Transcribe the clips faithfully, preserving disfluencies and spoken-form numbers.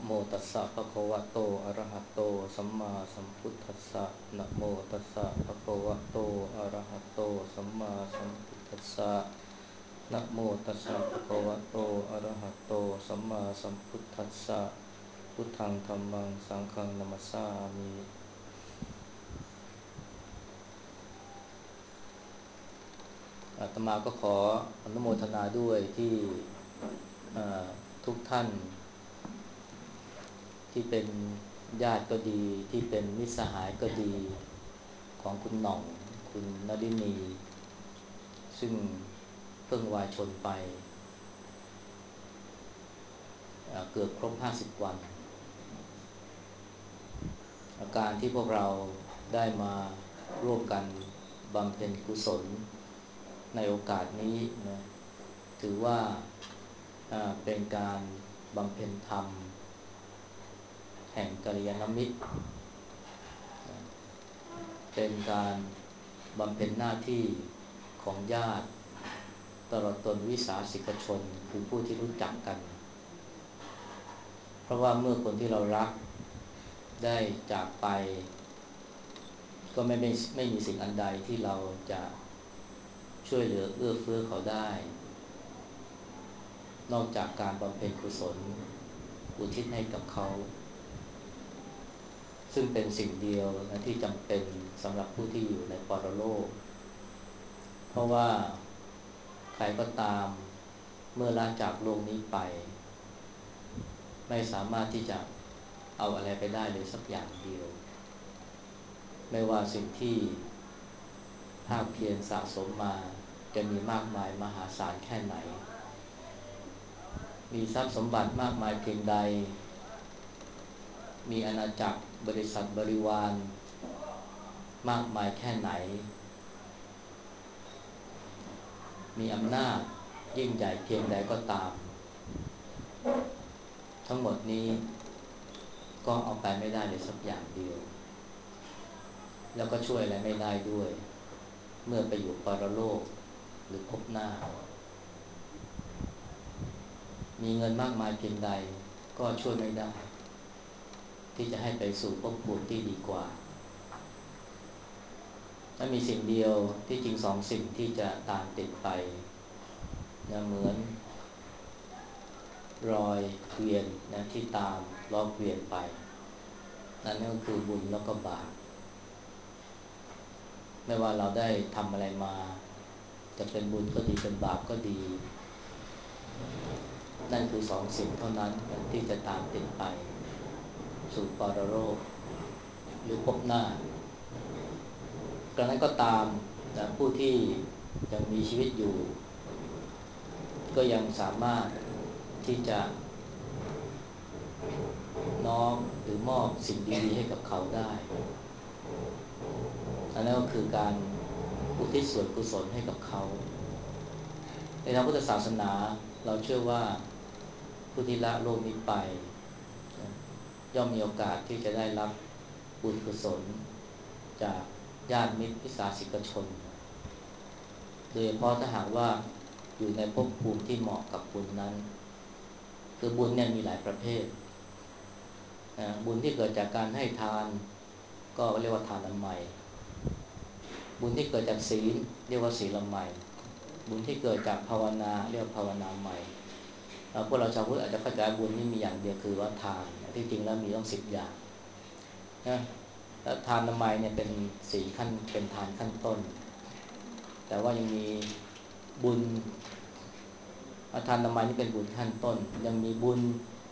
โมตัสสะภะคะวะโตอะระหะโตสัมมาสัมพุทธัสสะนะโมตัสสะภะคะวะโตอะระหะโตสัมมาสัมพุทธัสสะนะโมตัสสะภะคะวะโตอะระหะโตสัมมาสัมพุทธัสสะพุทธังธัมมังสังฆังนะมัสสามิอาตมาก็ขออนุโมทนาด้วยที่ทุกท่านที่เป็นญาติก็ดีที่เป็นมิตรสหายก็ดีของคุณหน่องคุณนฤณีซึ่งเพิ่งวายชนไปเอ่อเกือบครบห้าสิบวันอาการที่พวกเราได้มาร่วมกันบำเพ็ญกุศลในโอกาสนี้นะถือว่าเป็นการบำเพ็ญธรรมแห่งกัลยาณมิตรเป็นการบำเพ็ญหน้าที่ของญาติตลอดจนวิสาสิกชนคือผู้ที่รู้จักกันเพราะว่าเมื่อคนที่เรารักได้จากไปก็ไม่ไม่ไม่มีสิ่งอันใดที่เราจะช่วยเหลือเอื้อเฟื้อเขาได้นอกจากการบำเพ็ญกุศลอุทิศให้กับเขาซึ่งเป็นสิ่งเดียวนะที่จำเป็นสำหรับผู้ที่อยู่ในปรโลกเพราะว่าใครก็ตามเมื่อลาจากโลกนี้ไปไม่สามารถที่จะเอาอะไรไปได้เลยสักอย่างเดียวไม่ว่าสิ่งที่ภาคเพียรสะสมมาจะมีมากมายมหาศาลแค่ไหนมีทรัพย์สมบัติมากมายเพียงใดมีอาณาจักรบริษัทบริวารมากมายแค่ไหนมีอำนาจยิ่งใหญ่เพียงใดก็ตามทั้งหมดนี้ก็เอาไปไม่ได้เลยสักอย่างเดียวแล้วก็ช่วยอะไรไม่ได้ด้วยเมื่อไปอยู่ปรโลกหรือพบหน้ามีเงินมากมายเพียงใดก็ช่วยไม่ได้ที่จะให้ไปสู่ภพภูมิที่ดีกว่าถ้ามีสิ่งเดียวที่จริงสองสิ่งที่จะตามติดไปนะเหมือนรอยเกวียนนะที่ตามล้อเกวียนไปนั่นก็คือบุญแล้วก็บาปไม่ว่าเราได้ทำอะไรมาจะเป็นบุญก็ดีเป็นบาปก็ดีนั่นคือสองสิ่งเท่านั้นที่จะตามติดไปสู่ปรโลกหรือพบหน้ากระนั้นก็ตามนะผู้ที่ยังมีชีวิตอยู่ก็ยังสามารถที่จะน้อมหรือมอบสิ่งดีๆให้กับเขาได้อันนั้นก็คือการอุทิศส่วนกุศลให้กับเขาในทางพุทธศาสนาเราเชื่อว่าผู้ที่ละโลกนี้ไปย่อมมีโอกาสที่จะได้รับบุญกุศลจากญาติมิตรวิสาสิกชนโดยเฉพาะถ้าหากว่าอยู่ในภพภูมิที่เหมาะกับบุญนั้นคือบุญเนี่ยมีหลายประเภทบุญที่เกิดจากการให้ทานก็เรียกว่าทานละไมบุญที่เกิดจากศีลเรียกว่าศีลละไมบุญที่เกิดจากภาวนาเรียกว่าภาวนาใหม่พวกเราชาวพุทธอาจจะเข้าใจบุญนี่มีอย่างเดียวคือว่าทานที่จริงแล้วมีต้องสิบอย่างนะแล้วทานละไมเนี่ยเป็นศีลขั้นเป็นทานขั้นต้นแต่ว่ายังมีบุญทานละไมนี่เป็นบุญขั้นต้นยังมีบุญ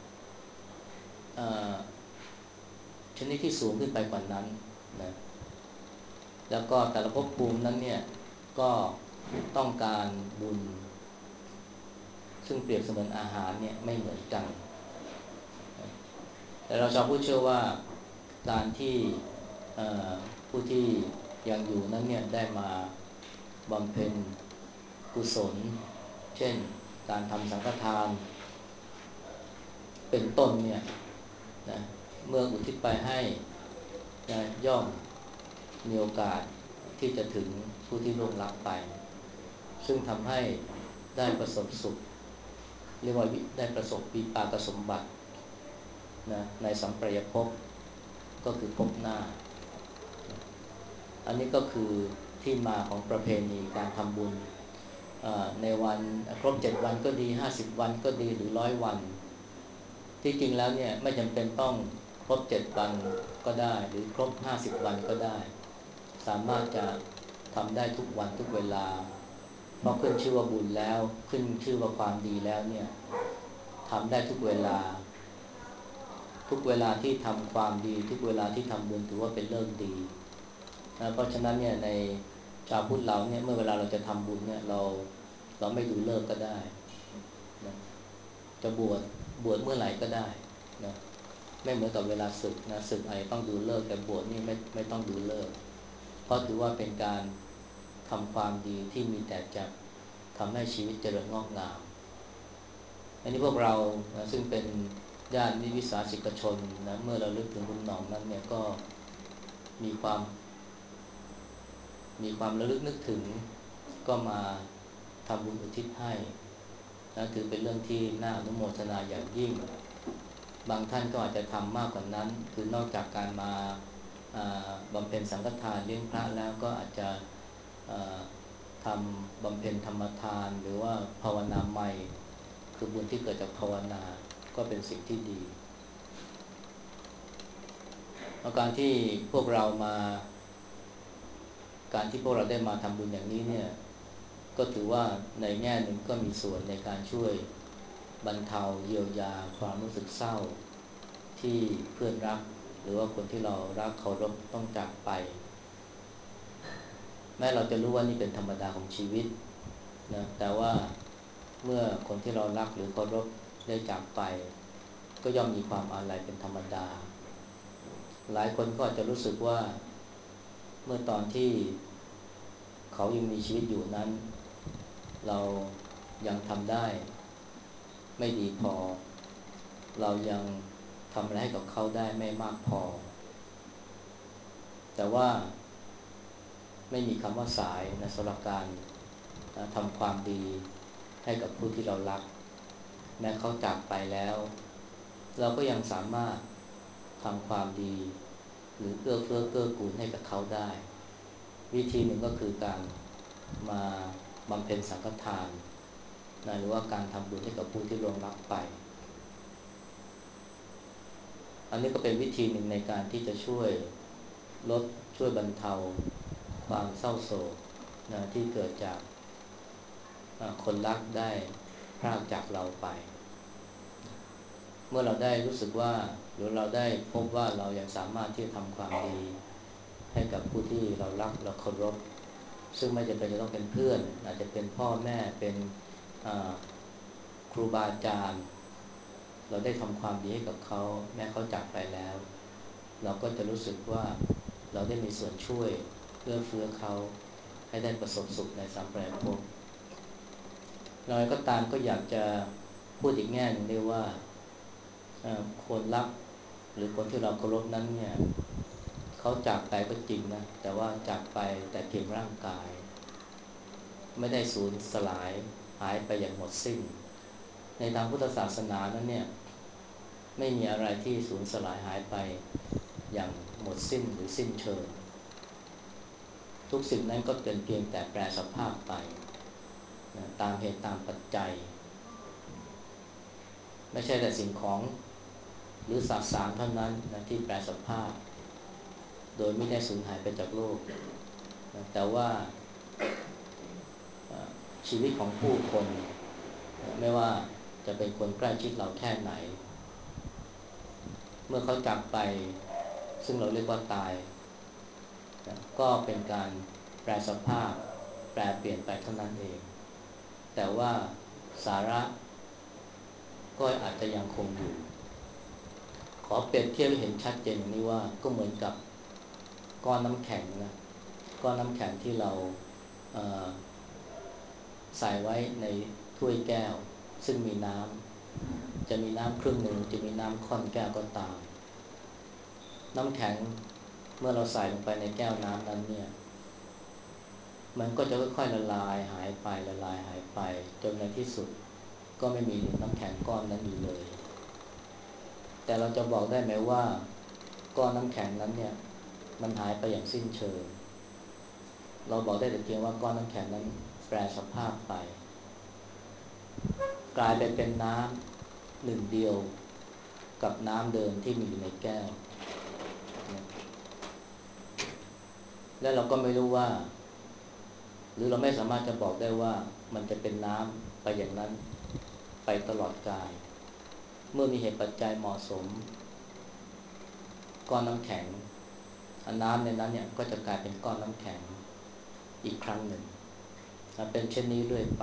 ชนิดที่สูงขึ้นไปกว่านั้นนะแล้วก็แต่ละภพภูมินั้นเนี่ยก็ต้องการบุญซึ่งเปรียบเสมือนอาหารเนี่ยไม่เหมือนกันแต่เราชาวพุทธเชื่อว่าการที่ผู้ที่ยังอยู่นั้นเนี่ยได้มาบำเพ็ญกุศลเช่นการทำสังฆทานเป็นต้นเนี่ยนะเมื่ออุทิศไปให้นะย่อมมีโอกาสที่จะถึงผู้ที่ล่วงลับไปซึ่งทำให้ได้ประสบสุขเรียกว่าได้ประสบวิปากสมบัตินะในสัมปรายภพก็คือภพหน้าอันนี้ก็คือที่มาของประเพณีการทำบุญในวันครบเจ็ดวันก็ดีห้าสิบวันก็ดีหรือร้อยวันที่จริงแล้วเนี่ยไม่จำเป็นต้องครบเจ็ดวันก็ได้หรือครบห้าสิบวันก็ได้สามารถจะทำได้ทุกวันทุกเวลาเพราะขึ้นชื่อว่าบุญแล้วขึ้นชื่อว่าความดีแล้วเนี่ยทำได้ทุกเวลาทุกเวลาที่ทำความดีทุกเวลาที่ทำบุญถือว่าเป็นเรื่องดีนะเพราะฉะนั้นเนี่ยในชาวพุทธเราเนี่ยเมื่อเวลาเราจะทำบุญเนี่ยเราเราไม่ดูเลิกก็ได้นะจะบวชบวชเมื่อไหร่ก็ได้นะไม่เหมือนกับเวลาศึกนะศึกอะไรต้องดูเลิกแต่บวชนี่ไม่ไม่ต้องดูเลิกเพราะถือว่าเป็นการทำความดีที่มีแต่จะทำให้ชีวิตเจริญงอกงามอันนี้พวกเรานะซึ่งเป็นญาตินิวิสาสิกชนนะเมื่อเราลึกถึงคุณหนองนั้นเนี่ยก็มีความมีความระลึกนึกถึงก็มาทำบุญอุทิศให้นะถือเป็นเรื่องที่น่าอนุโมทนาอย่างยิ่งบางท่านก็อาจจะทำมากกว่านั้นคือนอกจากการมาบำเพ็ญสังฆทานเลี้ยงพระแล้วก็อาจจะทำบำเพ็ญธรรมทานหรือว่าภาวนาใหม่คือบุญที่เกิดจากภาวนาก็เป็นสิ่งที่ดีการที่พวกเรามาการที่พวกเราได้มาทำบุญอย่างนี้เนี่ยก็ถือว่าในแง่หนึ่งก็มีส่วนในการช่วยบรรเทาเยียวยาความรู้สึกเศร้าที่เพื่อนรักหรือว่าคนที่เรารักเคารพต้องจากไปแม้เราจะรู้ว่านี่เป็นธรรมดาของชีวิตนะแต่ว่าเมื่อคนที่เรารักหรือเคารพได้จากไปก็ย่อมมีความอาลัยเป็นธรรมดาหลายคนก็อาจจะรู้สึกว่าเมื่อตอนที่เขายังมีชีวิตอยู่นั้นเรายังทำได้ไม่ดีพอเรายังทำอะไรให้กับเขาได้ไม่มากพอแต่ว่าไม่มีคำว่าสายนะสำหรับการทำความดีให้กับผู้ที่เรารักแม้เขาจากไปแล้วเราก็ยังสามารถทำความดีหรือเอื้อเฟื้อเกื้อกูลให้กับเขาได้วิธีหนึ่งก็คือการมาบำเพ็ญสังฆทานนะหรือว่าการทำบุญให้กับผู้ที่ล่วงลับไปอันนี้ก็เป็นวิธีหนึ่งในการที่จะช่วยลดช่วยบรรเทาความเศร้าโศกนะที่เกิดจากคนรักได้พรากจากเราไปเมื่อเราได้รู้สึกว่าหรือเราได้พบว่าเรายังสามารถที่จะทำความดีให้กับผู้ที่เรารักเราเคารพซึ่งไม่จำเป็นจะต้องเป็นเพื่อนอาจจะเป็นพ่อแม่เป็นครูบาอาจารย์เราได้ทำความดีให้กับเขาแม้เขาจากไปแล้วเราก็จะรู้สึกว่าเราได้มีส่วนช่วยเพื่อเฟื้อเขาให้ได้ประสบสุขในสัมปรายภพเราก็ตามก็อยากจะพูดอีกแง่นึงได้ว่าคนรักหรือคนที่เราเคารพนั้นเนี่ยเขาจากไปก็จริงนะแต่ว่าจากไปแต่เพียงร่างกายไม่ได้สูญสลายหายไปอย่างหมดสิ้นในทางพุทธศาสนานั้นเนี่ยไม่มีอะไรที่สูญสลายหายไปอย่างหมดสิ้นหรือสิ้นเชิงทุกสิ่งนั้นก็เป็นเพียงแต่แปรสภาพไปนะตามเหตุตามปัจจัยไม่ใช่แต่สิ่งของหรือสสารเท่านั้นนะที่แปรสภาพโดยไม่ได้สูญหายไปจากโลกนะแต่ว่าชีวิตของผู้คนนะไม่ว่าจะเป็นคนใกล้ชิดเราแค่ไหนเมื่อเขาจากไปซึ่งเราเรียกว่าตายนะก็เป็นการแปรสภาพแปรเปลี่ยนไปเท่านั้นเองแต่ว่าสาระก็อาจจะยังคงอยู่ขอเปรียบเทียบให้เห็นชัดเจนอย่างนี้ว่าก็เหมือนกับก้อนน้ำแข็งนะก้อนน้ำแข็งที่เราใส่ไว้ในถ้วยแก้วซึ่งมีน้ำจะมีน้ำครึ่งหนึ่งจะมีน้ำค่อนแก้วก็ตามน้ำแข็งเมื่อเราใส่ลงไปในแก้วน้ำนั้นเนี่ยมันก็จะค่อยๆละลายหายไปละลายหายไปจนในที่สุดก็ไม่มีน้ำแข็งก้อนนั้นอยู่เลยแต่เราจะบอกได้ไหมว่าก้อนน้ำแข็งนั้นเนี่ยมันหายไปอย่างสิ้นเชิงเราบอกได้แต่เพียงว่าก้อนน้ำแข็งนั้นแปรสภาพไปกลายไปเป็นน้ำหนึ่งเดียวกับน้ำเดิมที่มีอยู่ในแก้วและเราก็ไม่รู้ว่าหรือเราไม่สามารถจะบอกได้ว่ามันจะเป็นน้ำไปอย่างนั้นไปตลอดกาลเมื่อมีเหตุปัจจัยเหมาะสมก้อนน้ำแข็งน้ำในนั้นเนี่ยก็จะกลายเป็นก้อนน้ำแข็งอีกครั้งหนึ่งเป็นเช่นนี้เรื่อยไป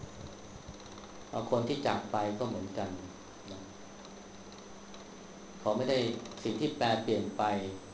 คนที่จากไปก็เหมือนกันนะเขาไม่ได้สิ่งที่แปลเปลี่ยนไป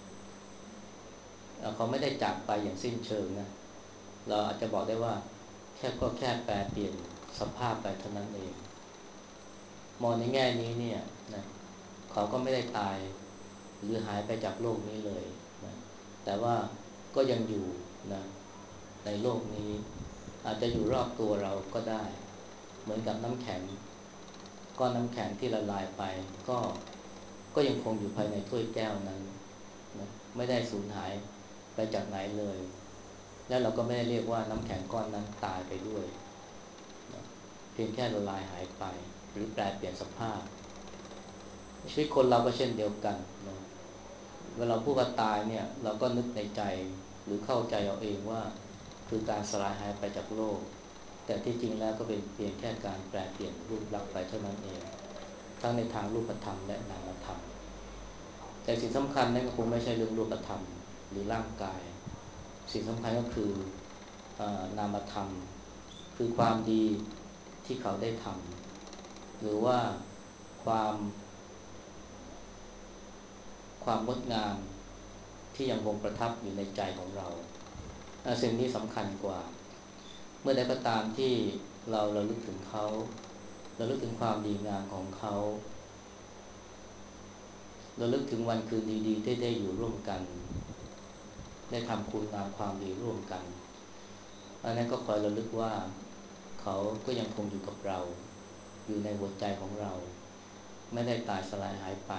เขาไม่ได้จากไปอย่างสิ้นเชิงนะเราอาจจะบอกได้ว่าแค่ก็แค่แปลเปลี่ยนสภาพไปเท่านั้นเองมองในแง่นี้เนี่ยนะเขาก็ไม่ได้ตายหรือหายไปจากโลกนี้เลยนะแต่ว่าก็ยังอยู่นะในโลกนี้อาจจะอยู่รอบตัวเราก็ได้เหมือนกับน้ำแข็งก้อนน้ำแข็งที่ละลายไปก็ก็ยังคงอยู่ภายในถ้วยแก้วนั้นนะไม่ได้สูญหายไปจากไหนเลยและเราก็ไม่ได้เรียกว่าน้ำแข็งก้อนนั้นตายไปด้วยนะเพียงแค่ละลายหายไปหรือแปรเปลี่ยนสภาพชีวิตคนเราก็เช่นเดียวกันนะเวลาพูดว่าตายเนี่ยเราก็นึกในใจหรือเข้าใจเอาเองว่าคือการสลายหายไปจากโลกแต่ที่จริงแล้วก็เป็นเพียงแค่การแปรเปลี่ยนรูปลักษณ์ไปเท่านั้นเองทั้งในทางรูปธรรมและนามธรรมแต่สิ่งสำคัญนั่นก็คงไม่ใช่เรื่องรูปธรรมหรือร่างกายสิ่งสำคัญก็คือนามธรรมคือความดีที่เขาได้ทำหรือว่าความความงดงามที่ยังคงประทับอยู่ในใจของเราสิ่งนี้สำคัญกว่าเมื่อใดก็ตามที่เราระลึกถึงเขาระลึกถึงความดีงามของเขาระลึกถึงวันคืนดีๆที่ได้อยู่ร่วมกันได้ทำคุณงามความดีร่วมกันอันนั้นก็คอยระลึกว่าเขาก็ยังคงอยู่กับเราอยู่ในหัวใจของเราไม่ได้ตายสลายหายไป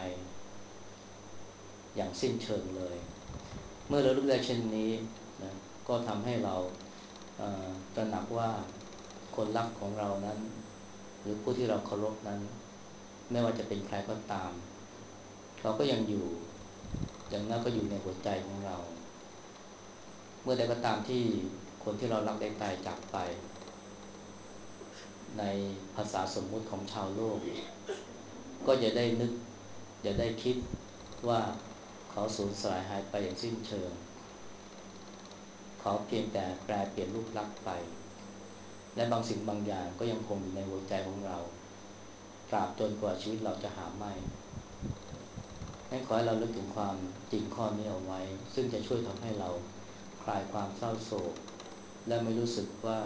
อย่างสิ้นเชิงเลยเมื่อเราลึกได้เช่นนี้นะก็ทำให้เราตระหนักว่าคนรักของเรานั้นหรือผู้ที่เราเคารพนั้นไม่ว่าจะเป็นใครก็ตามเขาก็ยังอยู่อย่างนั้นก็อยู่ในหัวใจของเราเมื่อใดก็ตามที่คนที่เรารักได้ตายจากไปในภาษาสมมุติของชาวโลกก็อย่าได้นึกอย่าได้คิดว่าเขาสูญสลายหายไปอย่างสิ้นเชิงเขาเพียงแต่แปรเปลี่ยนรูปลักษณ์ไปและบางสิ่งบางอย่างก็ยังคงอยู่ในหัวใจของเราตราบจนกว่าชีวิตเราจะหาไม่ให้ขอให้เราลึกถึงความจริงข้อนี้เอาไว้ซึ่งจะช่วยทำให้เราคลายความเศร้าโศกและไม่รู้สึกว่า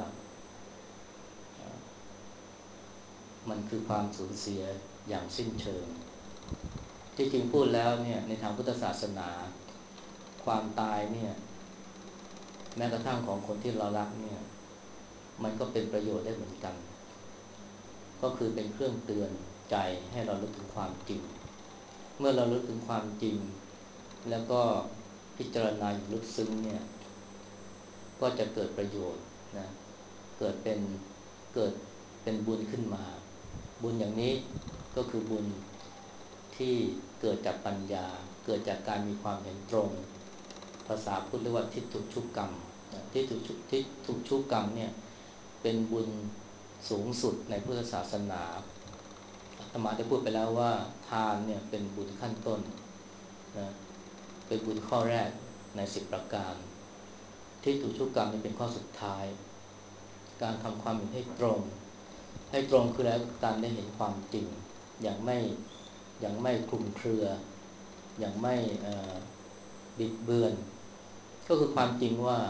มันคือความสูญเสียอย่างสิ้นเชิงที่จริงพูดแล้วเนี่ยในทางพุทธศาสนาความตายเนี่ยแม้กระทั่งของคนที่เรารักเนี่ยมันก็เป็นประโยชน์ได้เหมือนกันก็คือเป็นเครื่องเตือนใจให้เราลึกถึงความจริงเมื่อเราลึกถึงความจริงแล้วก็พิจารณาอย่างลึกซึ้งเนี่ยก็จะเกิดประโยชน์นะเกิดเป็นเกิดเป็นบุญขึ้นมาบุญอย่างนี้ก็คือบุญที่เกิดจากปัญญาเกิดจากการมีความเห็นตรงภาษาพุทธเรียกว่าทิฏฐุชุกรรมทิฏฐุทิฏฐุชุกรรมเนี่ยเป็นบุญสูงสุดในพุทธศาสนาอาตมาได้พูดไปแล้วว่าทานเนี่ยเป็นบุญขั้นต้นนะเป็นบุญข้อแรกในสิบประการทิฏฐุชุกรรมนี่เป็นข้อสุดท้ายการทำความเห็นให้ตรงให้ตรงคือแล้วการได้เห็นความจริงอย่างไม่อย่างไม่คลุมเครืออย่างไม่บิดเบือนก็คือความจริงว่า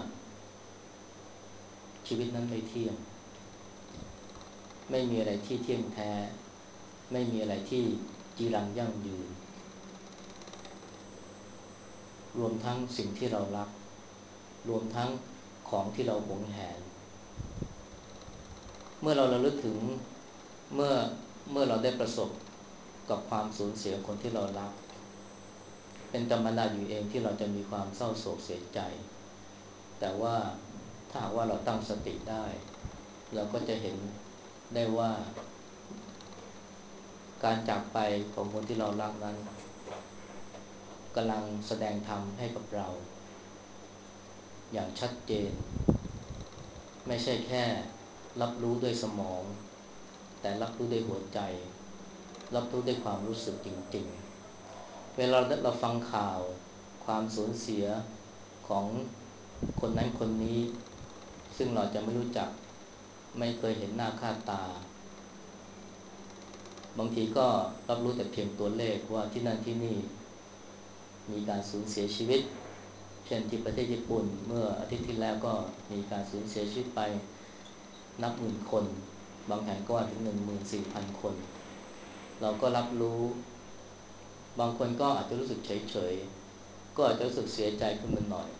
ชีวิตนั้นไม่เที่ยงไม่มีอะไรที่เที่ยงแท้ไม่มีอะไรที่จีรังยั่งยืนรวมทั้งสิ่งที่เรารักรวมทั้งของที่เราหวงแหนเมื่อเราระลึกถึงเมื่อเมื่อเราได้ประสบกับความสูญเสียคนที่เรารักเป็นธรรมดาอยู่เองที่เราจะมีความเศร้าโศกเสียใจแต่ว่าถ้าหากว่าเราตั้งสติได้เราก็จะเห็นได้ว่าการจากไปของคนที่เรารักนั้นกำลังแสดงธรรมให้กับเราอย่างชัดเจนไม่ใช่แค่รับรู้ด้วยสมองแต่รับรู้ด้วยหัวใจรับรู้ด้วยความรู้สึกจริงๆเวลาเราฟังข่าวความสูญเสียของคนนั้นคนนี้ซึ่งเราจะไม่รู้จักไม่เคยเห็นหน้าค่าตาบางทีก็รับรู้แต่เพียงตัวเลขว่าที่นั่นที่นี่มีการสูญเสียชีวิตเช่นที่ประเทศญี่ปุ่นเมื่ออาทิตย์ที่แล้วก็มีการสูญเสียชีวิตไปนับหมื่นคนบางแห่งก็ว่าถึง หนึ่งหมื่นสี่พัน คนเราก็รับรู้บางคนก็อาจจะรู้สึกเฉยๆก็อาจจะรู้สึกเสียใจขึ้นมาหน่อย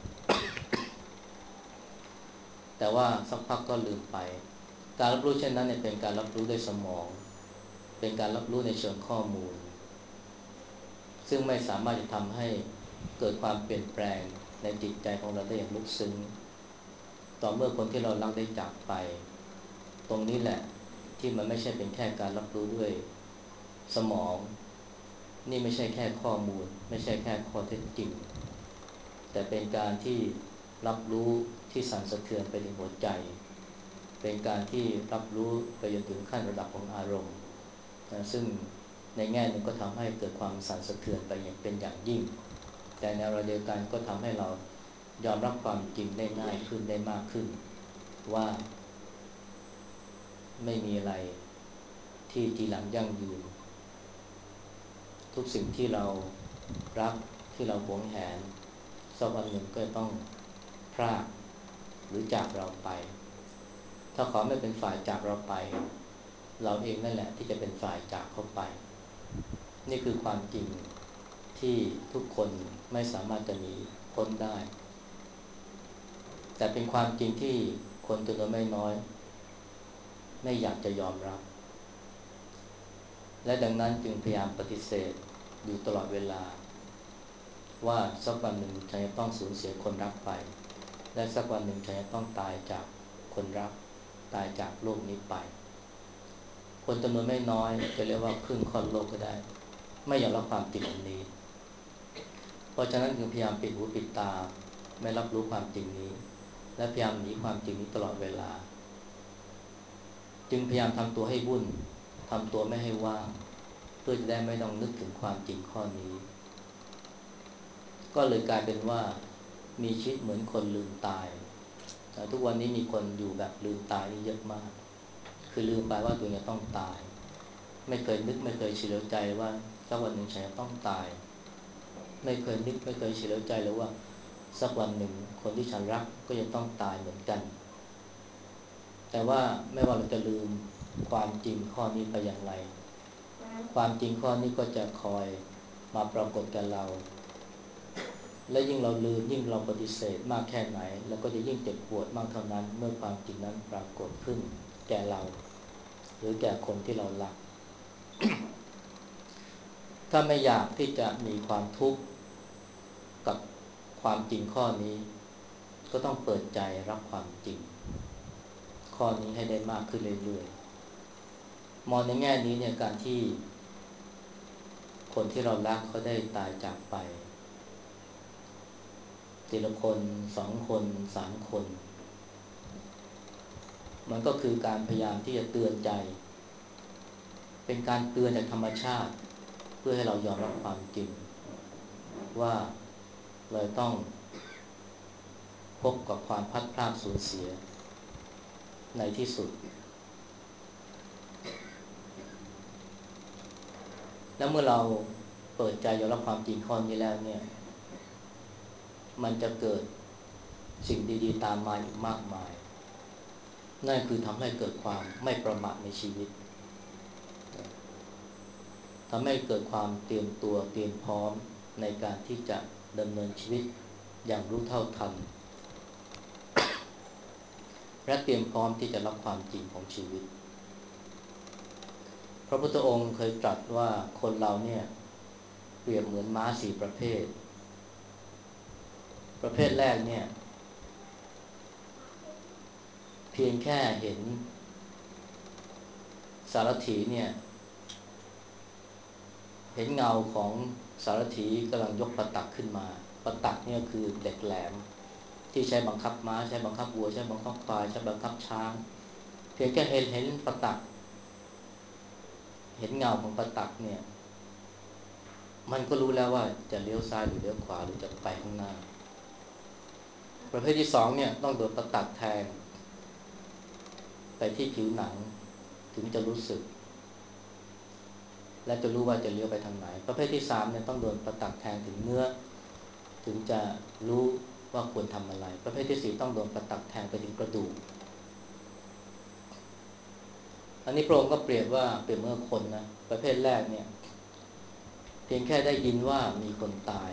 แต่ว่าสักพักก็ลืมไปการรับรู้เช่นนั้นเนี่ยเป็นการรับรู้ด้วยสมองเป็นการรับรู้ในเชิงข้อมูลซึ่งไม่สามารถจะทำให้เกิดความเปลี่ยนแปลงในจิตใจของเราได้อย่างลึกซึ้งต่อเมื่อคนที่เรารักได้จากไปตรงนี้แหละที่มันไม่ใช่เป็นแค่การรับรู้ด้วยสมองนี่ไม่ใช่แค่ข้อมูลไม่ใช่แค่ข้อเท็จจริงแต่เป็นการที่รับรู้ที่สั่นสะเทือนไปถึงหัวใจเป็นการที่รับรู้ไปจนถึงขั้นระดับของอารมณ์นะซึ่งในแง่หนึ่งก็ทำให้เกิดความสั่นสะเทือนไปอย่างเป็นอย่างยิ่งแต่ในเวลาเดียวกันก็ทำให้เรายอมรับความจริงได้ง่ายขึ้นได้มากขึ้นว่าไม่มีอะไรที่จีรังยั่งยืนทุกสิ่งที่เรารักที่เราหวงแหนสักวันหนึ่งก็ต้องพรากหรือจากเราไปถ้าเขาไม่เป็นฝ่ายจากเราไปเราเองนั่นแหละที่จะเป็นฝ่ายจากเขาไปนี่คือความจริงที่ทุกคนไม่สามารถจะหนีพ้นได้แต่เป็นความจริงที่คนจำนวนไม่น้อยไม่อยากจะยอมรับและดังนั้นจึงพยายามปฏิเสธอยู่ตลอดเวลาว่าสักวันหนึ่งฉันจะต้องสูญเสียคนรักไปและสักวันหนึ่งฉันจะต้องตายจากคนรักตายจากโลกนี้ไปคนจำนวนไม่น้อยจะเรียกว่าครึ่งค่อนโลกก็ได้ไม่ยอมรับความจริงอันนี้เพราะฉะนั้นจึงพยายามปิดหูปิดตาไม่รับรู้ความจริงนี้และพยายามหนีความจริงนี้ตลอดเวลาจึงพยายามทำตัวให้วุ่นทำตัวไม่ให้ว่างเพื่อจะได้ไม่ต้องนึกถึงความจริงข้อนี้ก็เลยกลายเป็นว่ามีชีวิตเหมือนคนลืมตายทุกวันนี้มีคนอยู่แบบลืมตายนี่เยอะมากคือลืมไปว่าตัวเองจะต้องตายไม่เคยนึกไม่เคยเฉลียวใจว่าสักวันหนึ่งฉันจะต้องตายไม่เคยนึกไม่เคยเฉลียวใจเลยว่าสักวันหนึ่งคนที่ฉันรักก็จะต้องตายเหมือนกันแต่ว่าไม่ว่าเราจะลืมความจริงข้อนี้ไปอย่างไรความจริงข้อนี้ก็จะคอยมาปรากฏกับเราและยิ่งเราลืมยิ่งเราปฏิเสธมากแค่ไหนแล้วก็จะยิ่งเจ็บปวดมากเท่านั้นเมื่อความจริงนั้นปรากฏขึ้นแก่เราหรือแก่คนที่เรารัก ถ้าไม่อยากที่จะมีความทุกข์กับความจริงข้อนี้ก็ต้องเปิดใจรับความจริงข้อนี้ให้ได้มากขึ้นเรื่อยๆมองในแง่นี้เนี่ยการที่คนที่เรารักเขาได้ตายจากไปทีละคนสองคนสามคนมันก็คือการพยายามที่จะเตือนใจเป็นการเตือนจากธรรมชาติเพื่อให้เรายอมรับความจริงว่าเราต้องพบกับความพัดพรากสูญเสียในที่สุดแล้วเมื่อเราเปิดใจยอมรับความจริงข้อนี้แล้วเนี่ยมันจะเกิดสิ่งดีๆตามมาอีกมากมายนั่นคือทำให้เกิดความไม่ประมาทในชีวิตทำให้เกิดความเตรียมตัวเตรียมพร้อมในการที่จะดำเนินชีวิตอย่างรู้เท่าทันและเตรียมพร้อมที่จะรับความจริงของชีวิตพระพุทธองค์เคยตรัสว่าคนเราเนี่ยเปรียบเหมือนม้าสี่ประเภทประเภทแรกเนี่ยเพียงแค่เห็นสารถีเนี่ยเห็นเงาของสารถีกำลังยกประตักขึ้นมาประตักเนี่ยคือเหล็กแหลมที่ใช้บังคับม้าใช้บังคับวัวใช้บังคับควายใช้บังคับช้างเพียงแค่เห็นเห็นประตักเห็นเงาของประตักเนี่ยมันก็รู้แล้วว่าจะเลี้ยวซ้ายหรือเลี้ยวขวาหรือจะไปข้างหน้าประเภทที่สองเนี่ยต้องโดนประตักแทงไปที่ผิวหนังถึงจะรู้สึกและจะรู้ว่าจะเลี้ยวไปทางไหนประเภทที่สามเนี่ยต้องโดนประตักแทงถึงเนื้อถึงจะรู้ว่าควรทำอะไรประเภทที่สี่ต้องโดนประตักแทงไปถึงกระดูกอันนี้พระองค์ก็เปรียบว่าเปรียบเมื่อคนนะประเภทแรกเนี่ยเพียงแค่ได้ยินว่ามีคนตาย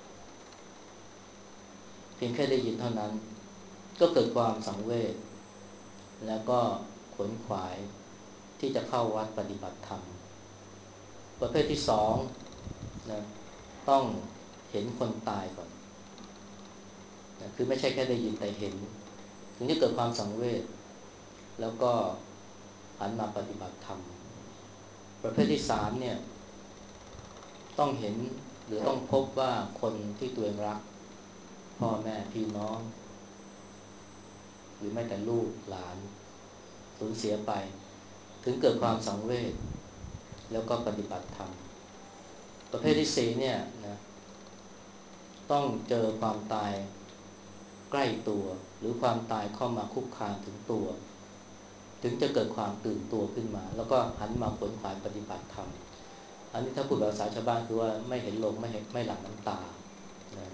เพียงแค่ได้ยินเท่านั้นก็เกิดความสังเวชแล้วก็ขวนขวายที่จะเข้าวัดปฏิบัติธรรมประเภทที่สองนะต้องเห็นคนตายก่อนนะคือไม่ใช่แค่ได้ยินแต่เห็นถึงจะเกิดความสังเวชแล้วก็หันมาปฏิบัติธรรมประเภทที่สามเนี่ยต้องเห็นหรือต้องพบว่าคนที่ตัวเองรักพ่อแม่พี่น้องหรือแม้แต่ลูกหลานสูญเสียไปถึงเกิดความสังเวชแล้วก็ปฏิบัติธรรมประเภทที่สี่เนี่ยนะต้องเจอความตายใกล้ตัวหรือความตายเข้ามาคุกคามถึงตัวถึงจะเกิดความตื่นตัวขึ้นมาแล้วก็หันมาขวนขวายปฏิบัติธรรมอันนี้ถ้าพูดภาษาชาวบ้านคือว่าไม่เห็นลมไม่เห็นไม่หลั่งน้ำตานะ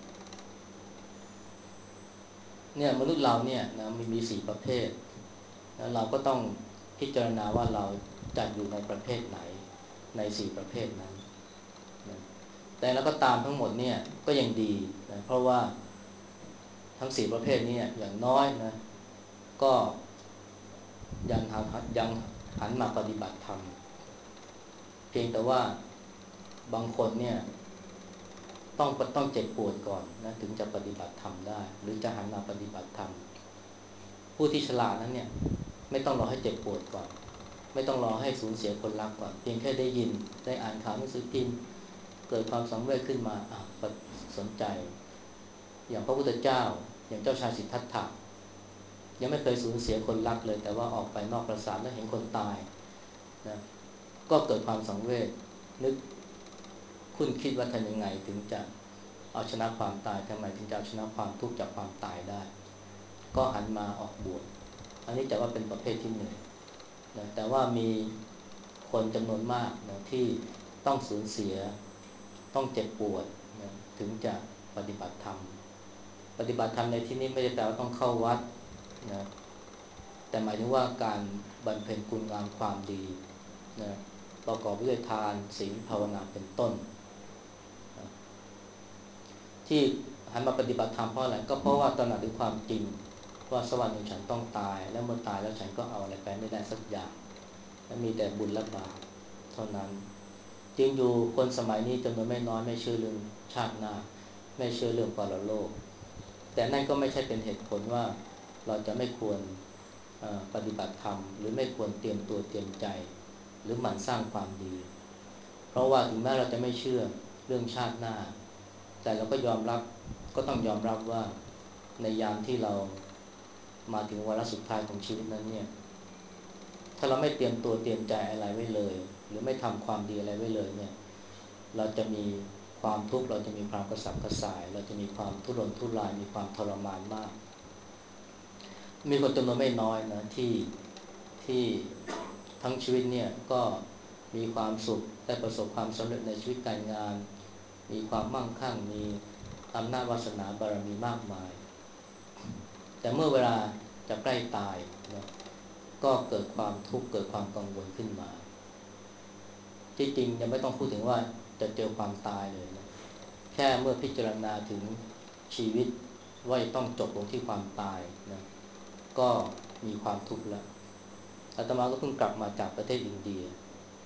เนี่ยมนุษย์เราเนี่ยนะมีมีสี่ประเภทแล้วเราก็ต้องพิจารณาว่าเราจัดอยู่ในประเภทไหนในสี่ประเภทนั้นนะแต่แล้วก็ตามทั้งหมดเนี่ยก็ยังดีนะเพราะว่าทั้งสี่ประเภทนี้อย่างน้อยนะก็ยังหันยังหันมาปฏิบัติธรรมเพียงแต่ว่าบางคนเนี่ยต้องต้องเจ็บปวดก่อนนะถึงจะปฏิบัติธรรมได้หรือจะหันมาปฏิบัติธรรมผู้ที่ฉลาดนั้นเนี่ยไม่ต้องรอให้เจ็บปวดก่อนไม่ต้องรอให้สูญเสียคนรักก่อนเพียงแค่ได้ยินได้อ่านข่าวหนังสือพิมพ์เกิดความสังเวชขึ้นมาอ่ะสนใจอย่างพระพุทธเจ้าอย่างเจ้าชายสิทธัตถะยังไม่เคยสูญเสียคนรักเลยแต่ว่าออกไปนอกปราสาทแล้วเห็นคนตายนะก็เกิดความสังเวชนึกคุณคิดว่าทำยังไงถึงจะเอาชนะความตายทำไมถึงจะเอาชนะความทุกข์จากความตายได้ก็หันมาออกบวชอันนี้จะว่าเป็นประเภทที่หนึ่งนะแต่ว่ามีคนจำนวนมากนะที่ต้องสูญเสียต้องเจ็บปวดนะถึงจะปฏิบัติธรรมปฏิบัติธรรมในที่นี้ไม่ได้แปลว่าต้องเข้าวัดนะแต่หมายถึงว่าการบำเพ็ญคุณงามความดีนะประกอบด้วยทานศีลภาวนาเป็นต้นนะที่หันมาปฏิบัติธรรมเพราะอะไรก็เพราะว่าตระหนักถึงความจริงว่าสักวันหนึ่งฉันต้องตายและเมื่อตายแล้วฉันก็เอาอะไรไปไม่ได้สักอย่างและมีแต่บุญและบาปเท่านั้นจริงอยู่คนสมัยนี้จำนวนไม่น้อยไม่เชื่อเรื่องชาติหน้าไม่เชื่อเรื่องปรโลกแต่นั่นก็ไม่ใช่เป็นเหตุผลว่าเราจะไม่ควรปฏิบัติธรรมหรือไม่ควรเตรียมตัวเตรียมใจหรือหมั่นสร้างความดีเพราะว่าถึงแม้เราจะไม่เชื่อเรื่องชาติหน้าแต่เราก็ยอมรับก็ต้องยอมรับว่าในยามที่เรามาถึงวาระสุดท้ายของชีวิตนั้นเนี่ยถ้าเราไม่เตรียมตัวเตรียมใจอะไรไว้เลยหรือไม่ทำความดีอะไรไว้เลยเนี่ยเราจะมีความทุกข์เราจะมีความกระสับกระส่ายเราจะมีความทุรนทุรายมีความทรมานมากมีคนจำนวนไม่น้อยนะที่ที่ทั้งชีวิตเนี่ยก็มีความสุขได้ประสบความสำเร็จในชีวิตการงานมีความมั่งคั่งมีอำนาจวาสนาบารมีมากมายแต่เมื่อเวลาจะใกล้ตายนะก็เกิดความทุกข์เกิดความกังวลขึ้นมาที่จริงยังไม่ต้องพูดถึงว่าจะเจอความตายเลยนะแค่เมื่อพิจารณาถึงชีวิตว่าจะต้องจบลงที่ความตายนะก็มีความทุกข์แล้วอาตมาก็เพิ่งกลับมาจากประเทศอินเดีย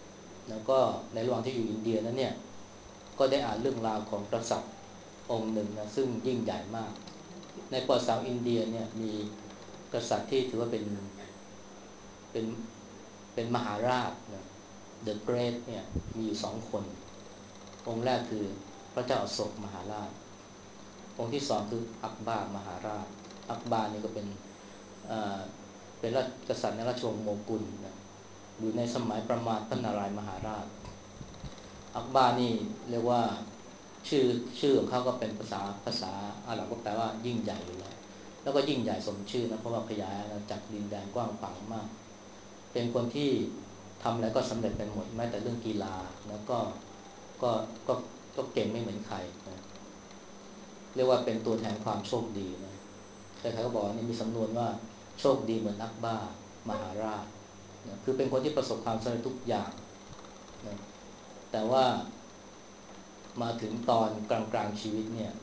แล้วก็ในระหว่างที่อยู่อินเดียนั้นเนี่ยก็ได้อ่านเรื่องราวของกษัตริย์องค์หนึ่งนะซึ่งยิ่งใหญ่มากในประวัติศาสตร์อินเดียเนี่ยมีกษัตริย์ที่ถือว่าเป็นเป็นเป็นมหาราชนะ The Great เนี่ยมีอยู่สองคนองค์แรกคือพระเจ้าอโศกมหาราชองค์ที่สองคืออักบารมหาราชอักบารนี่ก็เป็นเป็นราชกษัตริย์ในราชวงศ์โมกุลนะอยู่ในสมัยประมาณพระนารายณ์มหาราชอักบารนี่เรียกว่าชื่อชื่อของเขาก็เป็นภาษาภาษาอาหรับก็แปลว่ายิ่งใหญ่อยู่แล้วแล้วก็ยิ่งใหญ่สมชื่อนะเพราะว่าขยายอาณาจักรดินแดนกว้างขวางมากเป็นคนที่ทำอะไรก็สำเร็จเป็นหมดแม้แต่เรื่องกีฬาแล้วก็ก็ก็ก็เก่งไม่เหมือนใครนะเรียกว่าเป็นตัวแทนความโชคดีนะใครๆก็บอกนี่มีสำนวนว่าโชคดีเหมือนอักบารมหาราชนะคือเป็นคนที่ประสบความสำเร็จทุกอย่างนะแต่ว่ามาถึงตอนกลางๆชีวิตเนี่ย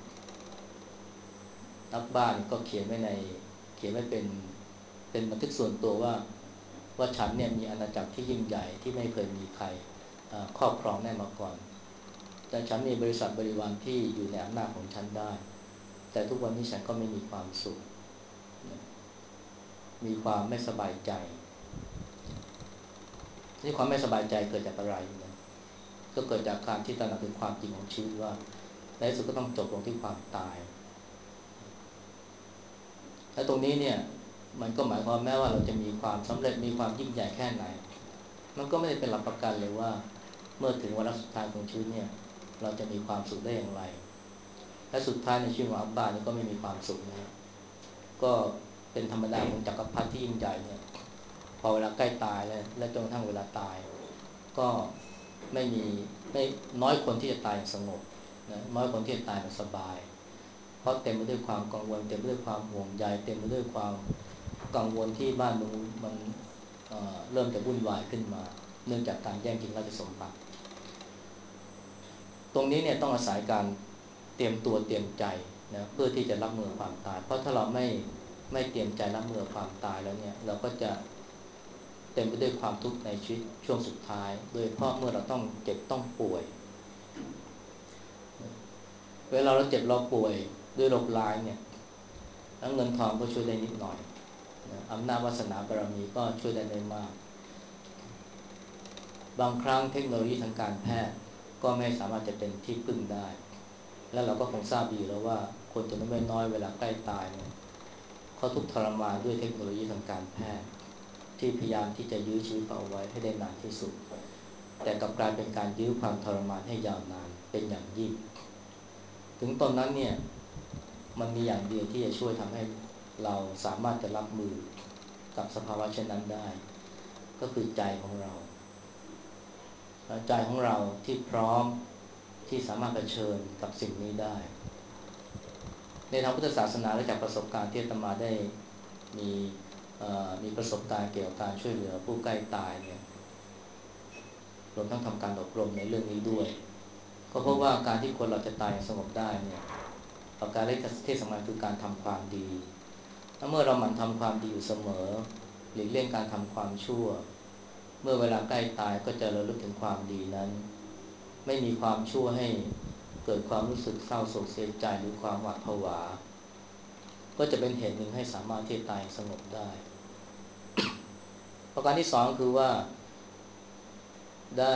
อักบารก็เขียนไว้ในเขียนไว้เป็นเป็นบันทึกส่วนตัวว่าว่าฉันเนี่ยมีอาณาจักรที่ยิ่งใหญ่ที่ไม่เคยมีใครครอบครองได้มาก่อนแต่ฉันมีบริษัทบริวารที่อยู่ในอำนาจของฉันได้แต่ทุกวันนี้ฉันก็ไม่มีความสุขมีความไม่สบายใจที่ความไม่สบายใจเกิดจากอะไรนะก็เกิดจากการที่ตระหนักถึงความจริงของชีวิตว่าในที่สุดก็ต้องจบลงที่ความตายและตรงนี้เนี่ยมันก็หมายความแม้ว่าเราจะมีความสำเร็จมีความยิ่งใหญ่แค่ไหนมันก็ไม่ได้เป็นหลักประกันเลยว่าเมื่อถึงวาระสุดท้ายของชีวิตเนี่ยเราจะมีความสุขได้อย่างไรและสุดท้ายในชีวิตของอับบานี่ก็ไม่มีความสุขนะก็เป็นธรรมดาของจักรพรรดิที่ยิ่งใหญ่เนี่ยพอเวลาใกล้ตายแล้วและจนกระทั่งเวลาตายก็ไม่มีไม่น้อยคนที่จะตายอย่างสงบนะน้อยคนที่จะตายแบบสบายเพราะเต็มไปด้วยความกังวลเต็มไปด้วยความห่วงใยเต็มไปด้วยความกังวลที่บ้านเมืองมัน เอ่อเริ่มจะวุ่นวายขึ้นมาเนื่องจากการแย่งชิงราชสมบัติตรงนี้เนี่ยต้องอาศัยการเตรียมตัวเตรียมใจนะเพื่อที่จะรับมือความตายเพราะถ้าเราไม่ไม่เตรียมใจรับมือความตายแล้วเนี่ยเราก็จะเต็มไปด้วยความทุกข์ในชีวิตช่วงสุดท้ายโดยเฉพาะเมื่อเราต้องเจ็บต้องป่วยเวลาเราเจ็บเราป่วยด้วยโรคร้ายเนี่ยแล้วเงินทองก็ช่วยได้นิดหน่อยนะอำนาจวาสนาบารมีก็ช่วยได้ไม่มากบางครั้งเทคโนโลยีทางการแพทย์ก็ไม่สามารถจะเป็นที่พึ่งได้และเราก็คงทราบดีแล้วว่าคนจำนวนไม่น้อยเวลาใกล้ตายเนี่ยเขาทุกข์ทรมานด้วยเทคโนโลยีทางการแพทย์ที่พยายามที่จะยื้อชีวิตเขาเอาไว้ให้ได้นานที่สุดแต่กลับกลายเป็นการยื้อความทรมานให้ยาวนานเป็นอย่างยิ่งถึงตอนนั้นเนี่ยมันมีอย่างเดียวที่จะช่วยทำให้เราสามารถจะรับมือกับสภาวะเช่นนั้นได้ก็คือใจของเราใจของเราที่พร้อมที่สามารถเผชิญกับสิ่งนี้ได้ในทางพุทธศาสนาและจากประสบการณ์ที่อาตมาได้มีมีประสบการณ์เกี่ยวกับการช่วยเหลือผู้ใกล้ตายเนี่ยรวมทั้งทำการอบรมในเรื่องนี้ด้วยก็เพราะว่าการที่คนเราจะตายอย่างสงบได้เนี่ยประการแรกที่สำคัญคือการทำความดีถ้าเมื่อเราหมั่นทำความดีอยู่เสมอหลีกเลี่ยงการทำความชั่วเมื่อเวลาใกล้ตายก็จะระลึกถึงความดีนั้นไม่มีความชั่วให้เกิดความรู้สึกเศร้าโศกเสียใจหรือความหวาดผวาก็จะเป็นเหตุหนึ่งให้สามารถที่จะตายสงบได้ประการที่สองคือว่าได้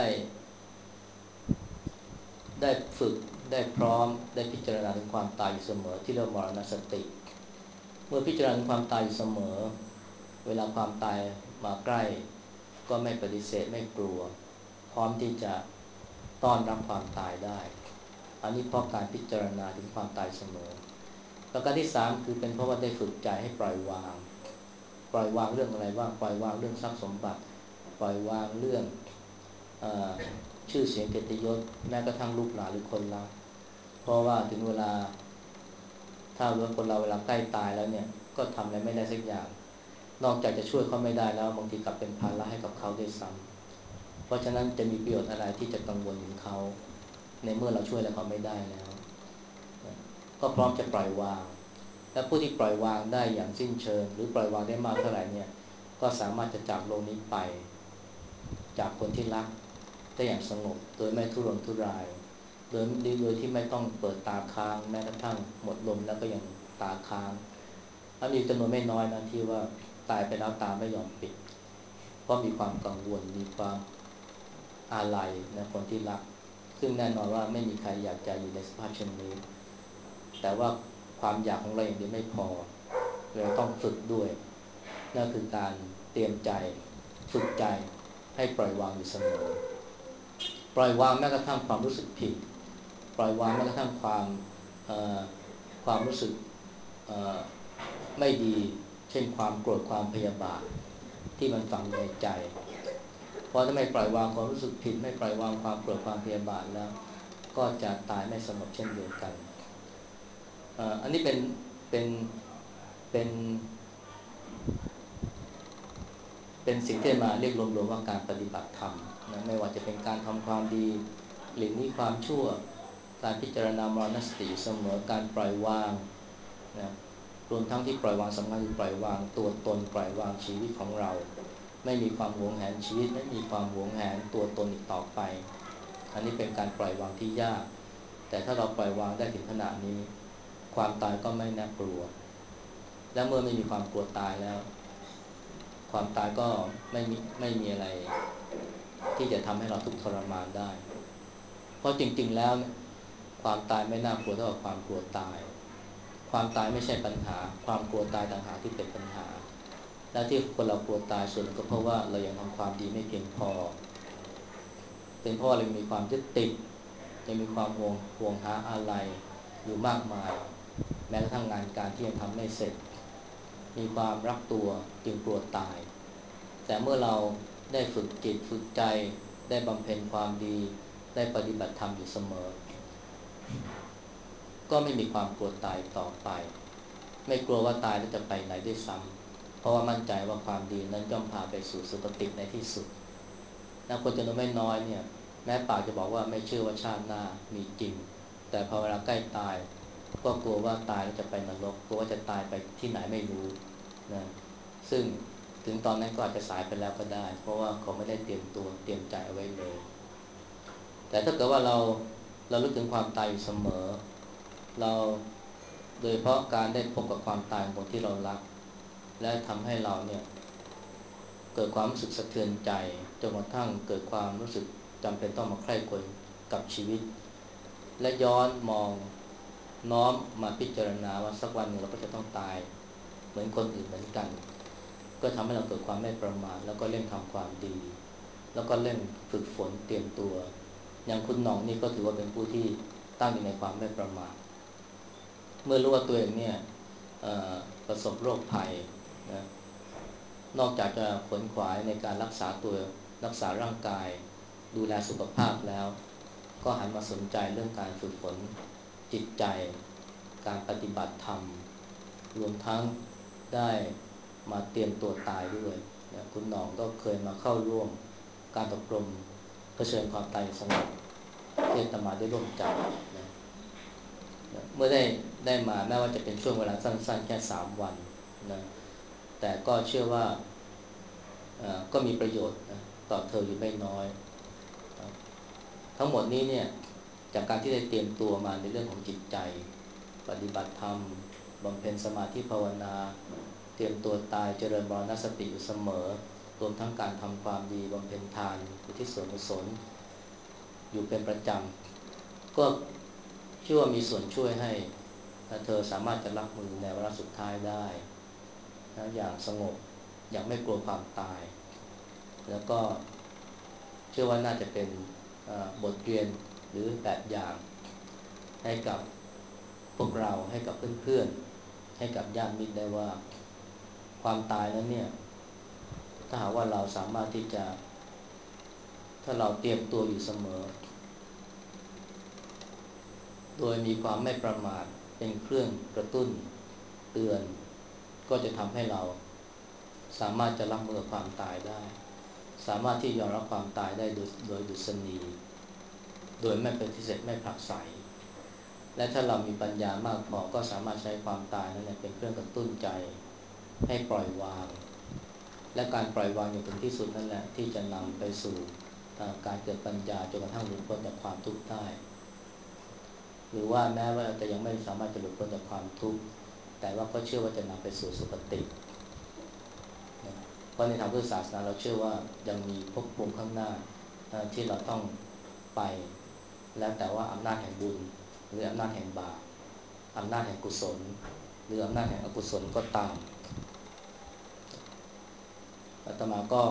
ได้ฝึกได้พร้อมได้พิจารณาถึงความตายอยู่เสมอที่เรียกมรณสติเมื่อพิจารณาถึงความตายอยู่เสมอเวลาความตายมาใกล้ก็ไม่ปฏิเสธไม่กลัวพร้อมที่จะต้อนรับความตายได้อันนี้เพราะการพิจารณาถึงความตายเสมอประการที่สามคือเป็นเพราะว่าได้ฝึกใจให้ปล่อยวางปล่อยวางเรื่องอะไรบ้างปล่อยวางเรื่องทรัพย์สมบัติปล่อยวางเรื่องเอ่อชื่อเสียงเกียรติยศแม้กระทั่งลูกหลานหรือคนรักเพราะว่าถึงเวลาถ้าว่าคนเราเวลาใกล้ตายแล้วเนี่ยก็ทำอะไรไม่ได้สักอย่างนอกจากจะช่วยเขาไม่ได้แล้วบางทีกลับเป็นภาระให้กับเขาด้วยซ้ำเพราะฉะนั้นจะมีประโยชน์อะไรที่จะกังวลถึงเขาในเมื่อเราช่วยแล้วเขาไม่ได้แล้วก็พร้อมจะปล่อยวางและผู้ที่ปล่อยวางได้อย่างสิ้นเชิงหรือปล่อยวางได้มากเท่าไหร่เนี่ยก็สามารถจะจากโลกนี้ไปจากคนที่รักได้อย่างสงบโดยไม่ทุรนทุรายโดยโดยที่ไม่ต้องเปิดตาค้างแม้กระทั่งหมดลมแล้วก็ยังตาค้างแล้วมีจำนวนไม่น้อยนะที่ว่าตายไปแล้วตาไม่ยอมปิดเพราะมีความกังวลมีความอาลัยนะคนที่รักซึ่งแน่นอนว่าไม่มีใครอยากจะอยู่ในสภาพเช่นนี้แต่ว่าความอยากของเราอย่างเดียวไม่พอเราต้องฝึกด้วยนั่นคือการเตรียมใจฝึกใจให้ปล่อยวางอยู่เสมอปล่อยวางแม้กระทั่งความรู้สึกผิดปล่อยวางแม้กระทั่งความความรู้สึกไม่ดีเช่นความโกรธความพยาบาทที่มันฝังในใจเพราะถ้าไม่ปล่อยวางความรู้สึกผิดไม่ปล่อยวางความโกรธความพยาบาทแล้วก็จะตายไม่สงบเช่นเดียวกันอันนี้เป็นเป็นเป็นเป็นสิ่งที่มาเรียกรวมๆว่าการปฏิบัติธรรมนะไม่ว่าจะเป็นการทำความดีหลีกหนีความชั่วการพิจารณามรณสติเสมอการปล่อยวางนะรวมทั้งที่ปล่อยวางสำคัญคือปล่อยวางตัวตนปล่อยวางชีวิตของเราไม่มีความหวงแหนชีวิตไม่มีความหวงแหนตัวตนอีกต่อไปอันนี้เป็นการปล่อยวางที่ยากแต่ถ้าเราปล่อยวางได้ถึงขนาดนี้ความตายก็ไม่น่ากลัวและเมื่อไม่มีความกลัวตายแล้วความตายก็ไม่มีไม่มีอะไรที่จะทำให้เราทุกข์ทรมานได้เพราะจริงๆแล้วความตายไม่น่ากลัวเท่ากับความกลัวตายความตายไม่ใช่ปัญหาความกลัวตายต่างหากที่เป็นปัญหาและที่คนเรากลัวตายส่วนนึงก็เพราะว่าเรายังทำความดีไม่เพียงพอเป็นเพราะเรายังมีความยึดติดยังมีความห่วงห่วงหาอะไรอยู่มากมายแม้กระทั่งงานการที่ยังทำไม่เสร็จมีความรักตัวจึงกลัวตายแต่เมื่อเราได้ฝึกจิตฝึกใจได้บำเพ็ญความดีได้ปฏิบัติธรรมอยู่เสมอก็ไม่มีความกลัวตายต่อไปไม่กลัวว่าตายแล้วจะไปไหนด้วยซ้ำเพราะว่ามั่นใจว่าความดีนั้นย่อมพาไปสู่สุคติในที่สุดและคนจำนวนไม่น้อยเนี่ยแม้ปากจะบอกว่าไม่เชื่อว่าชาติหน้ามีจริงแต่พอเวลาใกล้ตายก็กลัวว่าตายแล้วจะไปนรกกลัวว่าจะตายไปที่ไหนไม่รู้นะซึ่งถึงตอนนั้นก็อาจจะสายไปแล้วก็ได้เพราะว่าเขาไม่ได้เตรียมตัวเตรียมใจเอาไว้เลยแต่ถ้าเกิดว่าเราเราลึกถึงความตายอยู่เสมอเราโดยเพราะการได้พบกับความตายของคนที่เรารักและทำให้เราเนี่ยเกิดความรู้สึกสะเทือนใจจนกระทั่งเกิดความรู้สึกจำเป็นต้องมาใคร่ครวญกับชีวิตและย้อนมองน้อมมาพิจารณาว่าสักวันหนึ่งเราก็จะต้องตายเหมือนคนอื่นเหมือนกันก็ทำให้เราเกิดความไม่ประมาทแล้วก็เร่งทำความดีแล้วก็เร่งฝึกฝนเตรียมตัวอย่างคุณหน่องนี่ก็ถือว่าเป็นผู้ที่ตั้งอยู่ในความไม่ประมาทเมื่อรู้ว่าตัวเองเนี่ยประสบโรคภัยนะนอกจากจะขวนขวายในการรักษาตัวรักษาร่างกายดูแลสุขภาพแล้วก็หันมาสนใจเรื่องการฝึกฝนจิตใจการปฏิบัติธรรมรวมทั้งได้มาเตรียมตัวตายด้วยนะคุณหน่องก็เคยมาเข้าร่วมการอบรมเผชิญความตายสงบที่อาตมาได้ร่วมจัดนะเมื่อได้ได้มาแม้ว่าจะเป็นช่วงเวลาสั้นๆแค่สามวันนะแต่ก็เชื่อว่าก็มีประโยชน์นะต่อเธออยู่ไม่น้อยทั้งหมดนี้เนี่ยจากการที่ได้เตรียมตัวมาในเรื่องของจิตใจปฏิบัติธรรมบำเพ็ญสมาธิภาวนาเตรียมตัวตายเจริญมรณสติอยู่เสมอรวมทั้งการทำความดีบำเพ็ญทานอุทิศส่วนกุศลอยู่เป็นประจำก็เชื่อว่ามีส่วนช่วยให้เธอสามารถจะรับมือในวาระสุดท้ายได้นะอย่างสงบอย่างไม่กลัวความตายแล้วก็เชื่อว่าน่าจะเป็นบทเรียนหรือแบบอย่างให้กับพวกเราให้กับเพื่อนๆให้กับญาติมิตรได้ว่าความตายนั้นเนี่ยถ้าหากว่าเราสามารถที่จะถ้าเราเตรียมตัวอยู่เสมอโดยมีความไม่ประมาทเป็นเครื่องกระตุ้นเตือนก็จะทำให้เราสามารถจะรับมือกับความตายได้สามารถที่ยอมรับความตายได้โดยโดยดุษณีโดยไม่ปฏิเสธไม่ผลักไสและถ้าเรามีปัญญามากพอก็สามารถใช้ความตายนั้นเป็นเครื่องกระตุ้นใจให้ปล่อยวางและการปล่อยวางอย่างถึงที่สุดนั่นแหละที่จะนำไปสู่การเกิดปัญญาจนกระทั่งหลุดพ้นจากความทุกข์ได้หรือว่าแม้ว่าจะยังไม่สามารถจะหลุดพ้นจากความทุกข์แต่ว่าก็เชื่อว่าจะนำไปสู่สุคติเพราะในทางพุทธศาสนาเราเชื่อว่ายังมีภพภูมิข้างหน้าที่เราต้องไปแล้วแต่ว่าอำนาจแห่งบุญหรืออำนาจแห่งบาปอำนาจแห่งกุศลหรืออำนาจแห่งอกุศลก็ตามอาตมาก็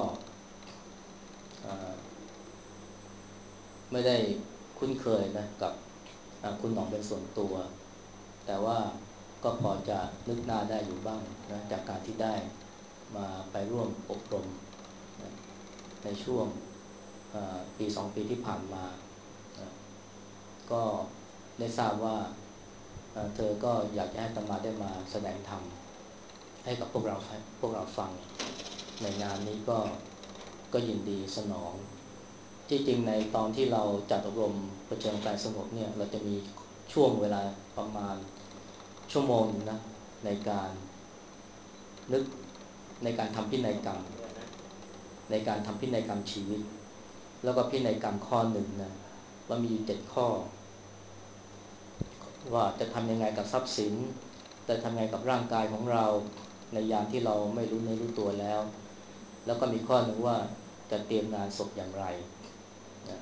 ไม่ได้คุ้นเคยนะกับคุณหนองเป็นส่วนตัวแต่ว่าก็พอจะนึกหน้าได้อยู่บ้างนะจากการที่ได้มาไปร่วมอบรมนะในช่วงปีสองปีที่ผ่านมานะก็ได้ทราบว่าเธอก็อยากจะให้อาตมาได้มาแสดงธรรมให้กับพวกเราพวกเราฟังในงานนี้ก็ก็ยินดีสนองที่จริงในตอนที่เราจัดอบรมประเชิญกายสงบเนี่ยเราจะมีช่วงเวลาประมาณชั่วโมงนะในการนึกในการทำพินัยกรรมในการทำพินัยกรรมชีวิตแล้วก็พินัยกรรมข้อหนึ่งนะว่ามีอยู่เจ็ดข้อว่าจะทำยังไงกับทรัพย์สินจะทำยังไงกับร่างกายของเราในยามที่เราไม่รู้เนื้อรู้ตัวแล้วแล้วก็มีข้อหนึ่งว่าจะเตรียมงานศพอย่างไรนะ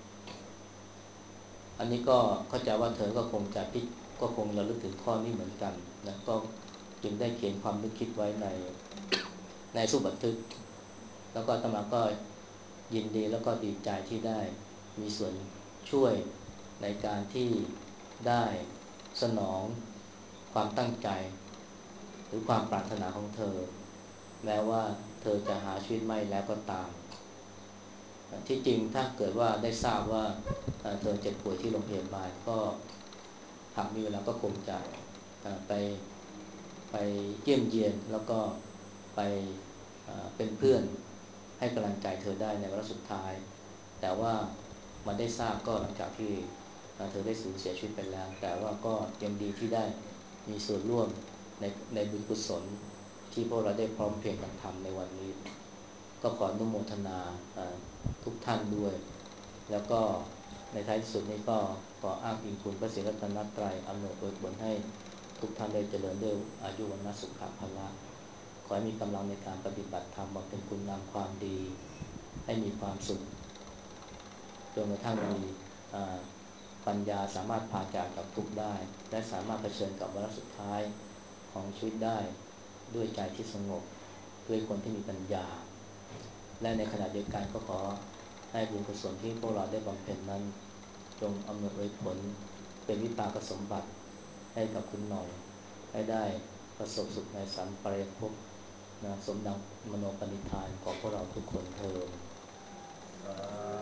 อันนี้ก็เข้าใจว่าเธอก็คงจะพิก็คงระลึกถึงข้อนี้เหมือนกันนะก็จึงได้เขียนความนึกคิดไว้ในในสมุดบันทึกแล้วก็อาตมาก็ยินดีแล้วก็ดีใจที่ได้มีส่วนช่วยในการที่ได้สนองความตั้งใจหรือความปรารถนาของเธอแม้ว่าเธอจะหาชีวิตไม่แล้วก็ตามที่จริงถ้าเกิดว่าได้ทราบว่าเธอเจ็บป่วยที่โรงพยาบาลก็หากมีเวลาก็คงจะไปไปเยี่ยมเยียนแล้วก็ไปเป็นเพื่อนให้กำลังใจเธอได้ในวาระสุดท้ายแต่ว่ามันได้ทราบก็หลังจากที่เธอได้สูญเสียชีวิตไปแล้วแต่ว่าก็ยังดีที่ได้มีส่วนร่วมในในบุญกุศลที่พวกเราได้พร้อมเพรียงกันทำในวันนี้ก็ขออนุโมทนาทุกท่านด้วยแล้วก็ในท้ายที่สุดนี้ก็ขออ้างอิงคุณพระศรีรัตนตรัยอำนวยอวยผลให้ทุกท่านได้เจริญด้วยอายุวันนสุขภาละขอให้มีกำลังในการปฏิบัติธรรมบำเพ็ญคุณงามความดีให้มีความสุขจนกระทั่งมีปัญญาสามารถพาจากกับทุกข์ได้และสามารถเผชิญกับวาระสุดท้ายของชีวิตได้ด้วยใจที่สงบด้วยคนที่มีปัญญาและในขณะเดียวกันก็ขอให้บุญกุศลที่พวกเราได้บำเพ็ญนั้นจงอำนวยผลเป็นวิปากสมบัติให้กับคุณหน่อยให้ได้ประสบสุขในสัมปรายภพนะสมดังมโนปณิธานของพวกเราทุกคนเทอญ